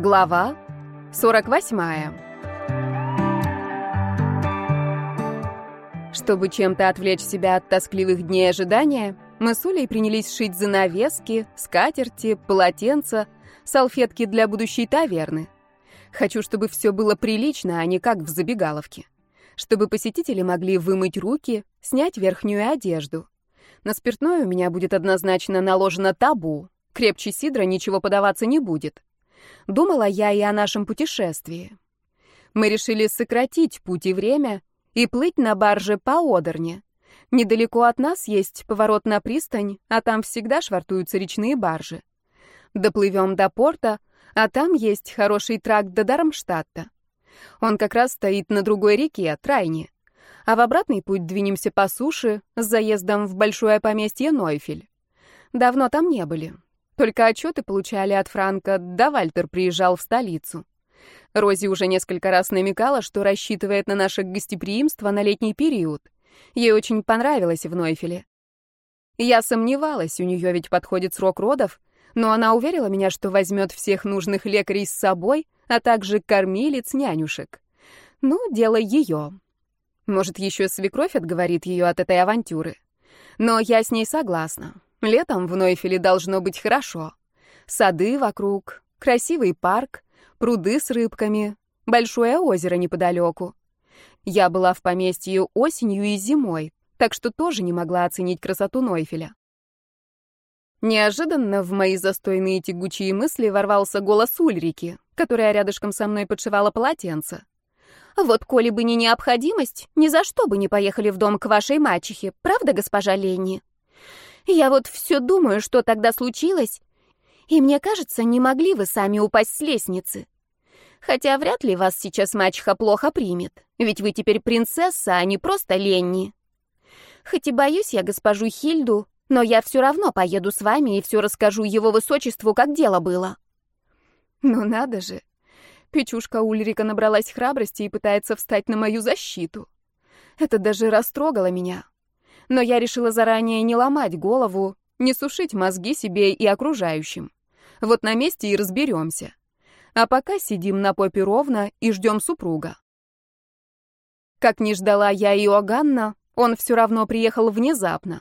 Глава 48. Чтобы чем-то отвлечь себя от тоскливых дней ожидания, мы с Улей принялись шить занавески, скатерти, полотенца, салфетки для будущей таверны. Хочу, чтобы все было прилично, а не как в забегаловке. Чтобы посетители могли вымыть руки, снять верхнюю одежду. На спиртное у меня будет однозначно наложено табу. Крепче сидра ничего подаваться не будет. Думала я и о нашем путешествии. Мы решили сократить путь и время и плыть на барже по Одерне. Недалеко от нас есть поворот на пристань, а там всегда швартуются речные баржи. Доплывем до порта, а там есть хороший тракт до Дармштадта. Он как раз стоит на другой реке, Трайне. А в обратный путь двинемся по суше с заездом в большое поместье Нойфель. Давно там не были. Только отчеты получали от Франка, да Вальтер приезжал в столицу. Рози уже несколько раз намекала, что рассчитывает на наше гостеприимство на летний период. Ей очень понравилось в Нойфеле. Я сомневалась, у нее ведь подходит срок родов, но она уверила меня, что возьмет всех нужных лекарей с собой, а также кормилиц, нянюшек. Ну, дело ее. Может, еще свекровь отговорит ее от этой авантюры. Но я с ней согласна. Летом в Нойфеле должно быть хорошо. Сады вокруг, красивый парк, пруды с рыбками, большое озеро неподалеку. Я была в поместье осенью и зимой, так что тоже не могла оценить красоту Нойфеля. Неожиданно в мои застойные тягучие мысли ворвался голос Ульрики, которая рядышком со мной подшивала полотенце. «Вот, коли бы не необходимость, ни за что бы не поехали в дом к вашей мачехе, правда, госпожа Ленни? Я вот все думаю, что тогда случилось, и мне кажется, не могли вы сами упасть с лестницы. Хотя вряд ли вас сейчас мачеха плохо примет, ведь вы теперь принцесса, а не просто Ленни. Хоть и боюсь я госпожу Хильду, но я все равно поеду с вами и все расскажу его высочеству, как дело было». Ну надо же. Печушка Ульрика набралась храбрости и пытается встать на мою защиту. Это даже растрогало меня. Но я решила заранее не ломать голову, не сушить мозги себе и окружающим. Вот на месте и разберемся. А пока сидим на попе ровно и ждем супруга. Как ни ждала я Иоганна, он все равно приехал внезапно.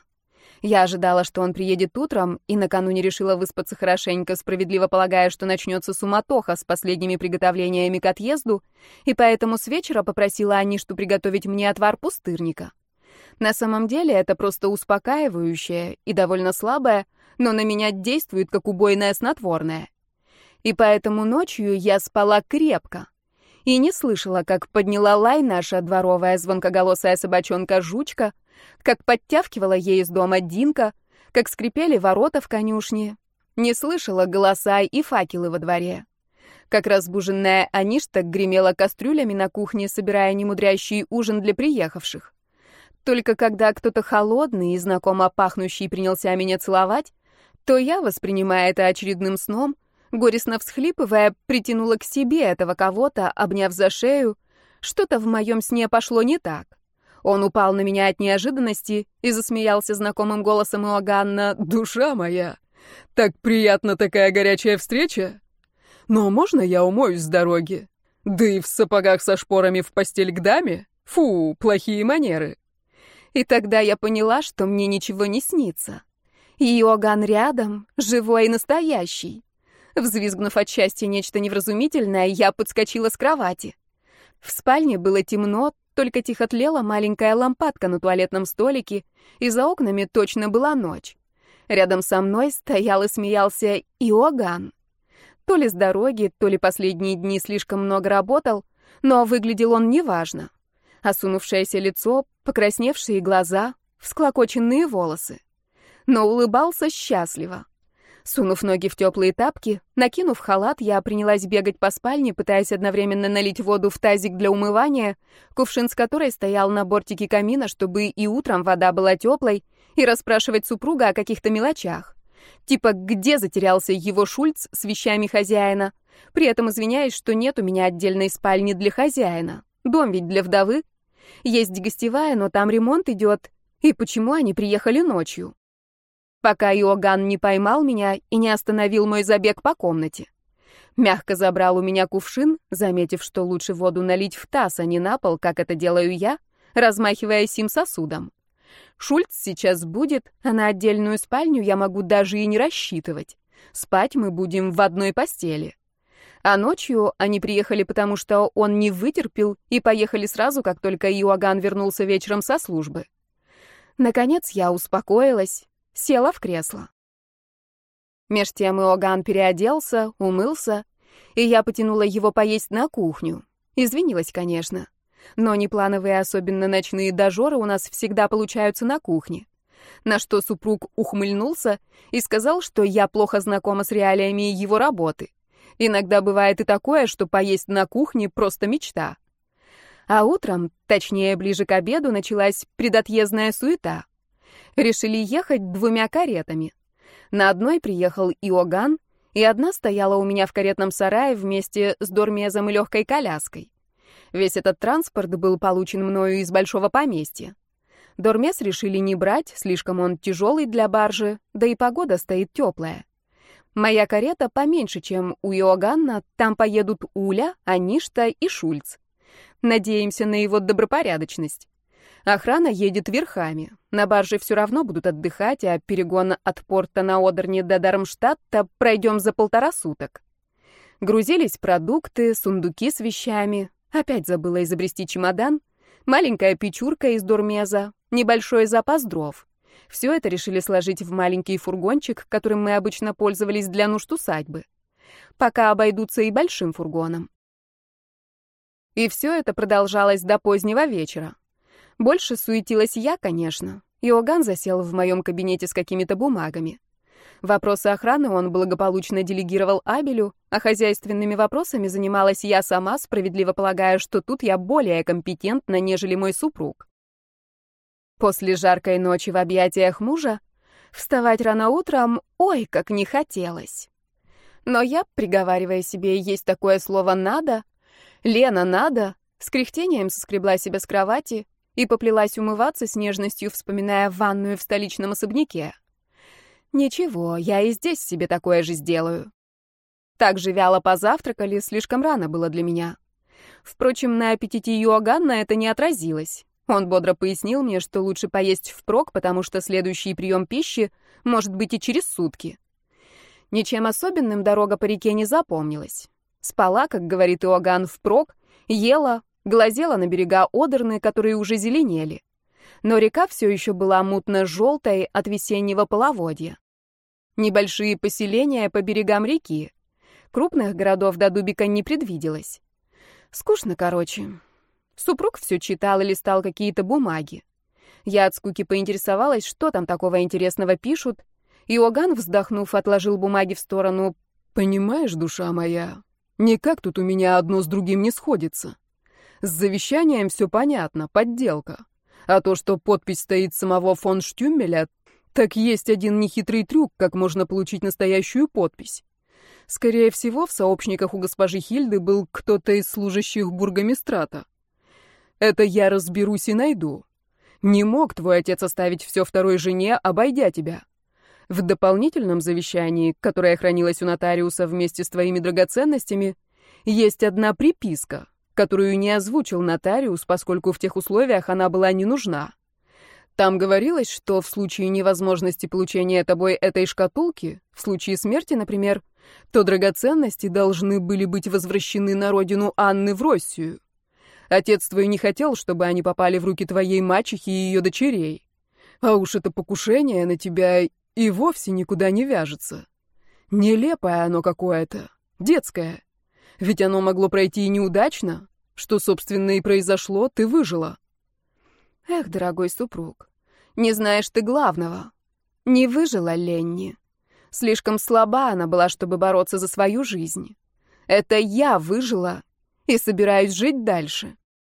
Я ожидала, что он приедет утром, и накануне решила выспаться хорошенько, справедливо полагая, что начнется суматоха с последними приготовлениями к отъезду, и поэтому с вечера попросила Аништу приготовить мне отвар пустырника. На самом деле это просто успокаивающее и довольно слабое, но на меня действует как убойное снотворное. И поэтому ночью я спала крепко и не слышала, как подняла лай наша дворовая звонкоголосая собачонка Жучка, как подтявкивала ей из дома Динка, как скрипели ворота в конюшне. Не слышала голоса и факелы во дворе. Как разбуженная Аништа гремела кастрюлями на кухне, собирая немудрящий ужин для приехавших. Только когда кто-то холодный и знакомо пахнущий принялся меня целовать, то я, воспринимая это очередным сном, горестно всхлипывая, притянула к себе этого кого-то, обняв за шею. Что-то в моем сне пошло не так. Он упал на меня от неожиданности и засмеялся знакомым голосом Иоганна: «Душа моя, так приятна такая горячая встреча! Но можно я умоюсь с дороги? Да и в сапогах со шпорами в постель к даме? Фу, плохие манеры!» И тогда я поняла, что мне ничего не снится. И Иоганн рядом, живой и настоящий. Взвизгнув от счастья нечто невразумительное, я подскочила с кровати. В спальне было темно, только тихо тлела маленькая лампадка на туалетном столике, и за окнами точно была ночь. Рядом со мной стоял и смеялся Иоганн. То ли с дороги, то ли последние дни слишком много работал, но выглядел он неважно. Осунувшееся лицо, покрасневшие глаза, всклокоченные волосы. Но улыбался счастливо. Сунув ноги в теплые тапки, накинув халат, я принялась бегать по спальне, пытаясь одновременно налить воду в тазик для умывания, кувшин с которой стоял на бортике камина, чтобы и утром вода была теплой, и расспрашивать супруга о каких-то мелочах. Типа, где затерялся его Шульц с вещами хозяина, при этом извиняясь, что нет у меня отдельной спальни для хозяина. Дом ведь для вдовы. Есть гостевая, но там ремонт идет. И почему они приехали ночью? Пока Иоганн не поймал меня и не остановил мой забег по комнате. Мягко забрал у меня кувшин, заметив, что лучше воду налить в таз, а не на пол, как это делаю я, размахивая сим сосудом. Шульц сейчас будет, а на отдельную спальню я могу даже и не рассчитывать. Спать мы будем в одной постели. А ночью они приехали, потому что он не вытерпел, и поехали сразу, как только Иоганн вернулся вечером со службы. Наконец я успокоилась, села в кресло. Меж тем Иоганн переоделся, умылся, и я потянула его поесть на кухню. Извинилась, конечно. Но неплановые, особенно ночные дожоры, у нас всегда получаются на кухне. На что супруг ухмыльнулся и сказал, что я плохо знакома с реалиями его работы. Иногда бывает и такое, что поесть на кухне — просто мечта. А утром, точнее, ближе к обеду, началась предотъездная суета. Решили ехать 2 каретами. На одной приехал Иоганн, и одна стояла у меня в каретном сарае вместе с Дормезом и легкой коляской. Весь этот транспорт был получен мною из большого поместья. Дормез решили не брать, слишком он тяжелый для баржи, да и погода стоит теплая. Моя карета поменьше, чем у Иоганна, там поедут Уля, Аништа и Шульц. Надеемся на его добропорядочность. Охрана едет верхами. На барже все равно будут отдыхать, а перегон от порта на Одерне до Дармштадта пройдем за 1,5 суток. Грузились продукты, сундуки с вещами. Опять забыла изобрести чемодан. Маленькая печурка из Дормеза, небольшой запас дров. Все это решили сложить в маленький фургончик, которым мы обычно пользовались для нужд усадьбы. Пока обойдутся и большим фургоном. И все это продолжалось до позднего вечера. Больше суетилась я, конечно. Иоганн засел в моем кабинете с какими-то бумагами. Вопросы охраны он благополучно делегировал Абелю, а хозяйственными вопросами занималась я сама, справедливо полагая, что тут я более компетентна, нежели мой супруг. После жаркой ночи в объятиях мужа вставать рано утром, ой, как не хотелось. Но я, приговаривая себе, есть такое слово «надо», «Лена, надо», с кряхтением соскребла себя с кровати и поплелась умываться с нежностью, вспоминая ванную в столичном особняке. Ничего, я и здесь себе такое же сделаю. Так же вяло позавтракали, слишком рано было для меня. Впрочем, на аппетите Иоганна это не отразилось. Он бодро пояснил мне, что лучше поесть впрок, потому что следующий прием пищи может быть и через сутки. Ничем особенным дорога по реке не запомнилась. Спала, как говорит Иоганн, впрок, ела, глазела на берега Одерны, которые уже зеленели. Но река все еще была мутно-желтой от весеннего половодья. Небольшие поселения по берегам реки. Крупных городов до Дубика не предвиделось. Скучно, короче. Супруг все читал и листал какие-то бумаги. Я от скуки поинтересовалась, что там такого интересного пишут. Иоганн, вздохнув, отложил бумаги в сторону. «Понимаешь, душа моя, никак тут у меня одно с другим не сходится. С завещанием все понятно, подделка. А то, что подпись стоит самого фон Штюмеля, так есть один нехитрый трюк, как можно получить настоящую подпись. Скорее всего, в сообщниках у госпожи Хильды был кто-то из служащих бургомистрата. Это я разберусь и найду. Не мог твой отец оставить все второй жене, обойдя тебя. В дополнительном завещании, которое хранилось у нотариуса вместе с твоими драгоценностями, есть одна приписка, которую не озвучил нотариус, поскольку в тех условиях она была не нужна. Там говорилось, что в случае невозможности получения тобой этой шкатулки, в случае смерти, например, то драгоценности должны были быть возвращены на родину Анны в Россию. Отец твой не хотел, чтобы они попали в руки твоей мачехи и ее дочерей. А уж это покушение на тебя и вовсе никуда не вяжется. Нелепое оно какое-то, детское. Ведь оно могло пройти и неудачно. Что, собственно, и произошло, ты выжила. Эх, дорогой супруг, не знаешь ты главного. Не выжила Ленни. Слишком слаба она была, чтобы бороться за свою жизнь. Это я выжила и собираюсь жить дальше.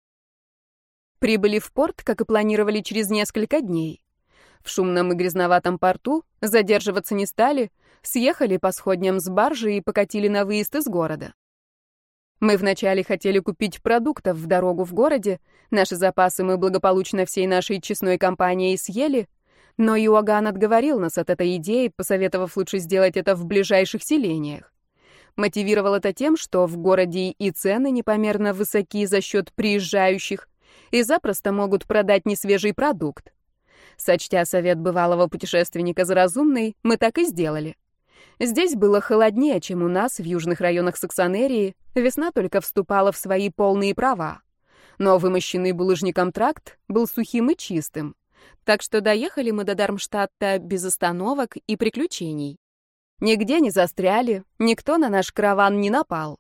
Прибыли в порт, как и планировали, через несколько дней. В шумном и грязноватом порту задерживаться не стали, съехали по сходням с баржи и покатили на выезд из города. Мы вначале хотели купить продуктов в дорогу в городе, наши запасы мы благополучно всей нашей честной компанией съели, но Иоганн отговорил нас от этой идеи, посоветовав лучше сделать это в ближайших селениях. Мотивировал это тем, что в городе и цены непомерно высоки за счет приезжающих и запросто могут продать несвежий продукт. Сочтя совет бывалого путешественника за разумный, мы так и сделали. Здесь было холоднее, чем у нас в южных районах Саксонерии, весна только вступала в свои полные права. Но вымощенный булыжником тракт был сухим и чистым, так что доехали мы до Дармштадта без остановок и приключений. Нигде не застряли, никто на наш караван не напал.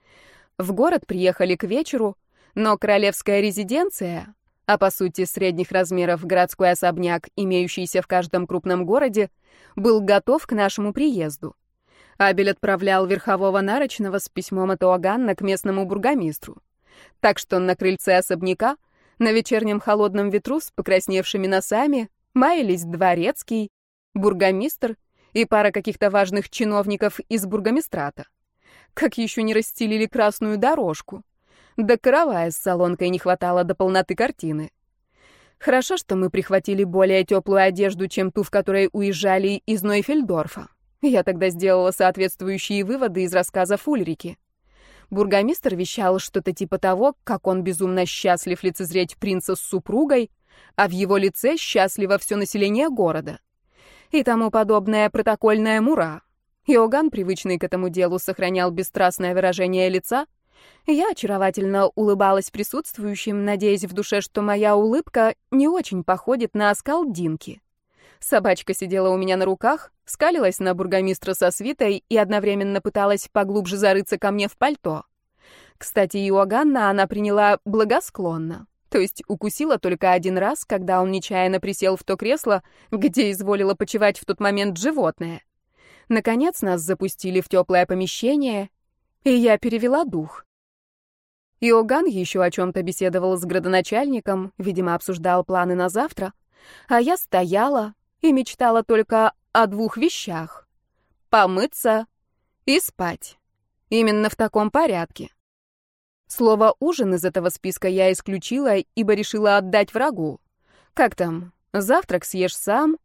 В город приехали к вечеру, но королевская резиденция, а по сути средних размеров городской особняк, имеющийся в каждом крупном городе, был готов к нашему приезду. Абель отправлял верхового нарочного с письмом от Иоганна к местному бургомистру. Так что на крыльце особняка, на вечернем холодном ветру с покрасневшими носами, маялись дворецкий, бургомистр и пара каких-то важных чиновников из бургомистрата. Как еще не расстелили красную дорожку. Да каравая с солонкой не хватало до полноты картины. Хорошо, что мы прихватили более теплую одежду, чем ту, в которой уезжали из Нойфельдорфа. Я тогда сделала соответствующие выводы из рассказов Ульрики. Бургомистр вещал что-то типа того, как он безумно счастлив лицезреть принца с супругой, а в его лице счастливо все население города. И тому подобное протокольное мура. Иоганн, привычный к этому делу, сохранял бесстрастное выражение лица. Я очаровательно улыбалась присутствующим, надеясь в душе, что моя улыбка не очень походит на оскал Динки. Собачка сидела у меня на руках, скалилась на бургомистра со свитой и одновременно пыталась поглубже зарыться ко мне в пальто. Кстати, Иоганна она приняла благосклонно, то есть укусила только один раз, когда он нечаянно присел в то кресло, где изволило почивать в тот момент животное. Наконец нас запустили в теплое помещение, и я перевела дух. Иоганн еще о чем-то беседовал с градоначальником, видимо, обсуждал планы на завтра, а я стояла и мечтала только о двух вещах — помыться и спать. Именно в таком порядке. Слово «ужин» из этого списка я исключила, ибо решила отдать врагу. Как там? Завтрак съешь сам?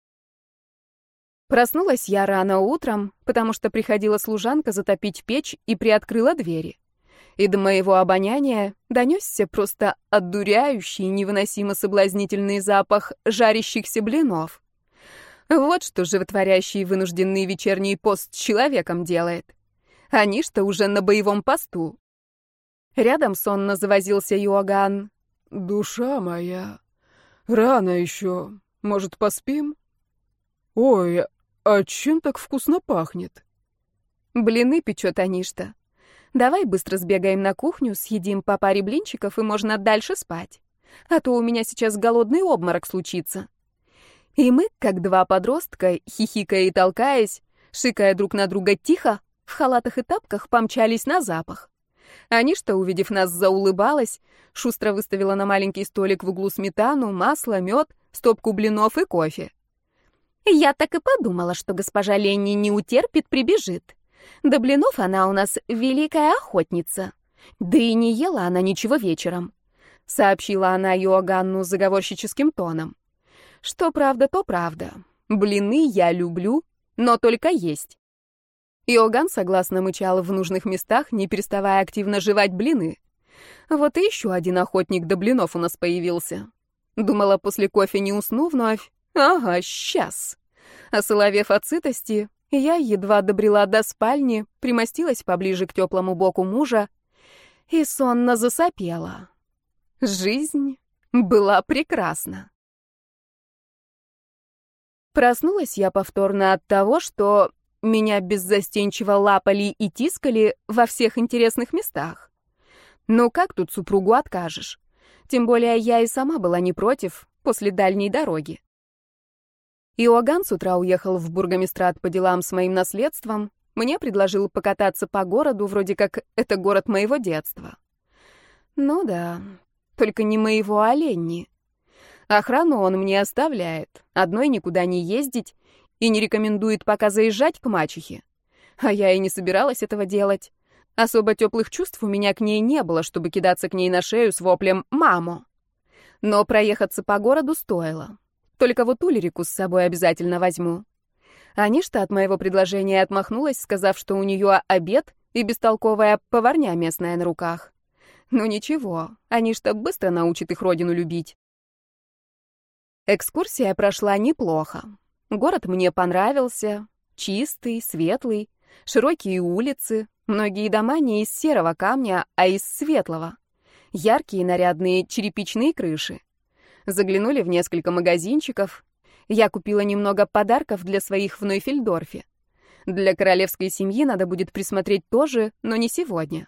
Проснулась я рано утром, потому что приходила служанка затопить печь и приоткрыла двери. И до моего обоняния донесся просто одуряющий, невыносимо соблазнительный запах жарящихся блинов. Вот что животворящий вынужденный вечерний пост с человеком делает. Они что уже на боевом посту. Рядом сонно завозился Иоганн. «Душа моя, рано еще. Может, поспим? Ой, а чем так вкусно пахнет?» «Блины печет Аништа. Давай быстро сбегаем на кухню, съедим по паре блинчиков, и можно дальше спать. А то у меня сейчас голодный обморок случится». И мы, как два подростка, хихикая и толкаясь, шикая друг на друга тихо, в халатах и тапках помчались на запах. Аништа, увидев нас, заулыбалась, шустро выставила на маленький столик в углу сметану, масло, мед, стопку блинов и кофе. Я так и подумала, что госпожа Ленни не утерпит, прибежит. До блинов она у нас великая охотница. Да и не ела она ничего вечером, сообщила она Иоганну заговорщическим тоном. Что правда, то правда. Блины я люблю, но только есть. Иоганн согласно мычал в нужных местах, не переставая активно жевать блины. Вот и еще один охотник до блинов у нас появился. Думала, после кофе не усну вновь. Ага, сейчас. Осоловев от сытости, я едва добрела до спальни, примостилась поближе к теплому боку мужа и сонно засопела. Жизнь была прекрасна. Проснулась я повторно от того, что меня беззастенчиво лапали и тискали во всех интересных местах. Ну как тут супругу откажешь? Тем более я и сама была не против после дальней дороги. Иоганн с утра уехал в бургомистрат по делам с моим наследством. Мне предложил покататься по городу, вроде как это город моего детства. Ну да, только не моего, а Ленни. Охрану он мне оставляет, одной никуда не ездить и не рекомендует пока заезжать к мачехе. А я и не собиралась этого делать. Особо теплых чувств у меня к ней не было, чтобы кидаться к ней на шею с воплем «Мамо!». Но проехаться по городу стоило. Только вот Ульрику с собой обязательно возьму. Аништа от моего предложения отмахнулась, сказав, что у нее обед и бестолковая поварня местная на руках. Ну ничего, Аништа быстро научит их родину любить. Экскурсия прошла неплохо. Город мне понравился. Чистый, светлый, широкие улицы, многие дома не из серого камня, а из светлого. Яркие нарядные черепичные крыши. Заглянули в несколько магазинчиков. Я купила немного подарков для своих в Нойфельдорфе. Для королевской семьи надо будет присмотреть тоже, но не сегодня.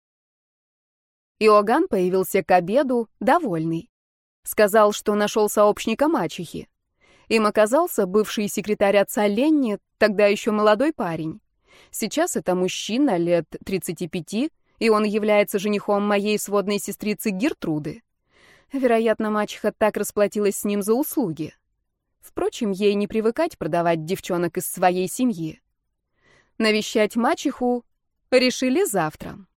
Иоганн появился к обеду, довольный. Сказал, что нашел сообщника мачехи. Им оказался бывший секретарь отца Ленни, тогда еще молодой парень. Сейчас это мужчина лет 35, и он является женихом моей сводной сестрицы Гертруды. Вероятно, мачеха так расплатилась с ним за услуги. Впрочем, ей не привыкать продавать девчонок из своей семьи. Навещать мачеху решили завтра.